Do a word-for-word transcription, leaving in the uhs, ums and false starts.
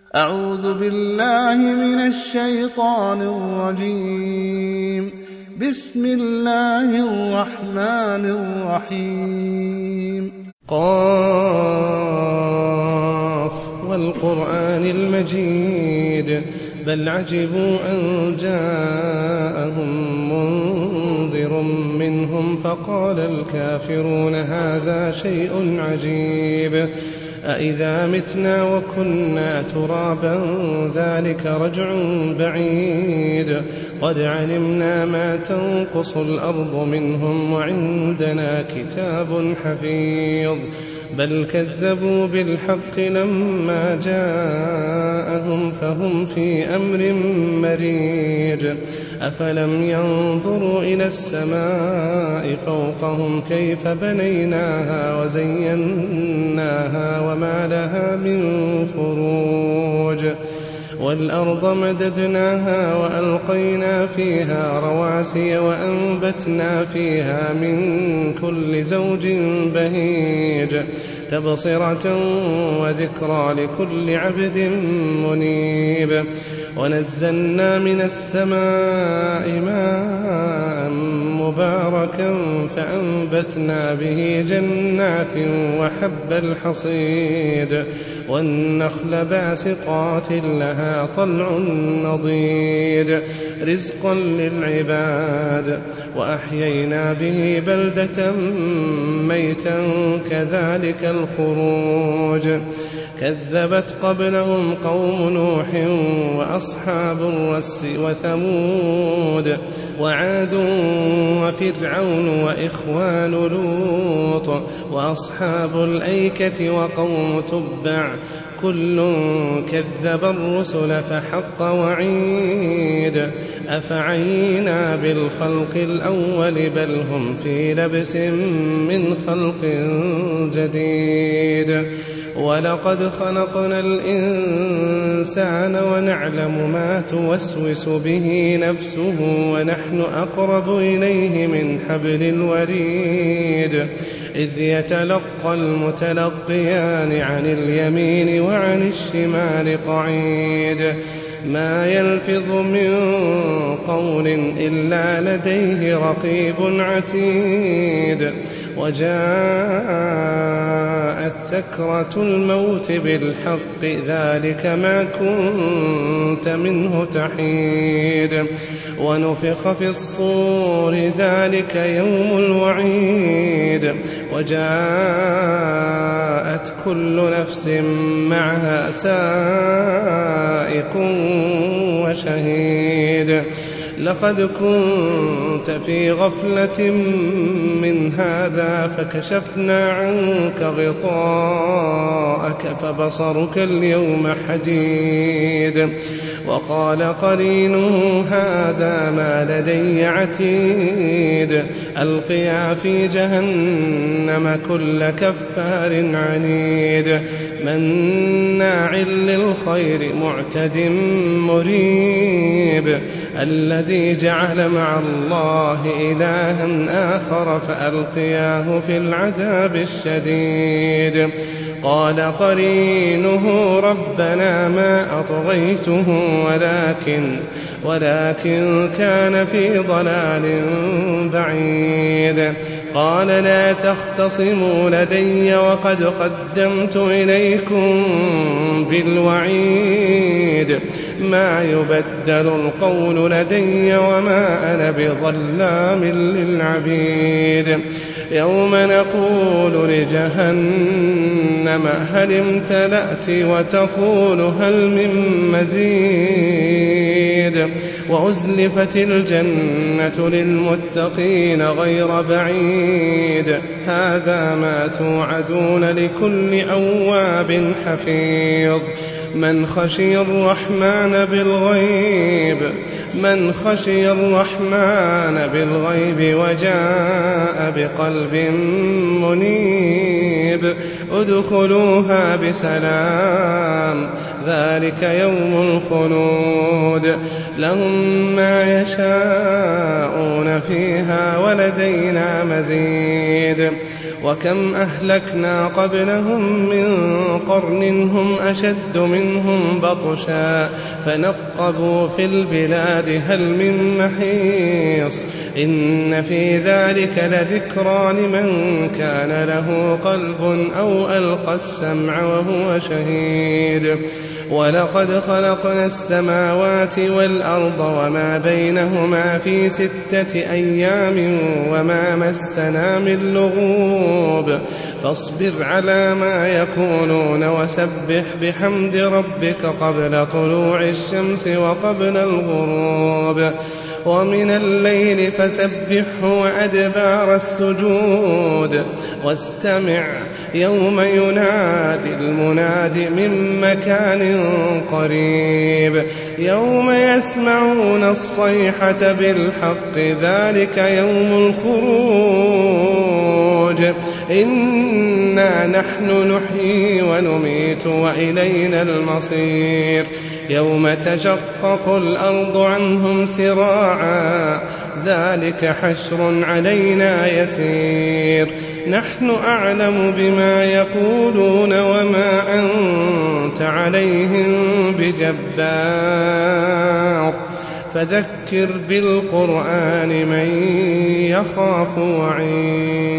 أعوذ بالله من الشيطان الرجيم. بسم الله الرحمن الرحيم. قاف والقرآن المجيد بل عجبوا أن جاءهم منذر منهم فقال الكافرون هذا شيء عجيب أإذا متنا وكنا ترابا ذلك رجع بعيد قد علمنا ما تنقص الأرض منهم وعندنا كتاب حفيظ بل كذبوا بالحق لما جاءهم فهم في أمر مريج أفلم ينظروا إلى السماء فوقهم كيف بنيناها وزيناها وما لها من فروج والأرض مددناها وألقينا فيها رواسي وأنبتنا فيها من كل زوج بهيج تبصرة وذكرى لكل عبد منيب ونزلنا من السماء ماء مباركا فأنبتنا به جنات وحب الحصيد والنخل باسقات لها طلع نضيد رزقا للعباد وأحيينا به بلدة ميتا كذلك الخروج كذبت قبلهم قوم نوح وأصحاب الرس وثمود وعاد وفرعون وإخوان لوط وأصحاب الأيكة وقوم تبع كل كذب الرسل فحق وعيد أفعينا بالخلق الأول بل هم في لبس من خلق جديد ولقد خلقنا الإنسان ونعلم ما توسوس به نفسه ونحن أقرب إليه من حبل الوريد إذ يتلقى المتلقيان عن اليمين وعن الشمال قعيد ما يلفظ من قول إلا لديه رقيب عتيد وجاءت سكرة الموت بالحق ذلك ما كنت منه تحيد ونفخ في الصور ذلك يوم الوعيد وجاءت كل نفس معها سائق وشهيد لقد كنت في غفلة من هذا فكشفنا عنك غطاءك فبصرك اليوم حديد وقال قرينه هذا ما لدي عتيد ألقيا في جهنم كل كفار عنيد مناع للخير معتد مريب الذي جعل مع الله إلها آخر فألقياه في العذاب الشديد قال قرينه ربنا ما أطغيته ولكن ولكن كان في ضلال بعيد قال لا تختصموا لدي وقد قدمت إليكم بالوعيد ما يبدل القول لدي وما أنا بظلام للعبيد يوم نقول لجهنم هل امتلأت وتقول هل من مزيد وأزلفت الجنة للمتقين غير بعيد هذا ما توعدون لكل أواب حفيظ من خشي الرحمن بالغيب من خشي الرحمن بالغيب وجاء بقلب منيب ادخلوها بسلام ذلك يوم الخلود لهم ما يشاءون فيها ولدينا مزيد وكم أهلكنا قبلهم من قرن هم أشد منهم بطشا فنقبوا في البلاد هل من محيص إن في ذلك لذكرى لمن كان له قلب أو ألقى السمع وهو شهيد ولقد خلقنا السماوات والأرض وما بينهما في ستة أيام وما مسنا من لغوب فاصبر على ما يقولون وسبح بحمد ربك قبل طلوع الشمس وقبل الغروب ومن الليل فسبحه وأدبار السجود واستمع يوم ينادي المناد من مكان قريب يوم يسمعون الصيحة بالحق ذلك يوم الخروج إنا نحن نحيي ونميت وإلينا المصير يوم تشقق الأرض عنهم سراعا ذلك حشر علينا يسير نحن أعلم بما يقولون وما أنت عليهم بجبار فذكر بالقرآن من يخاف وعيد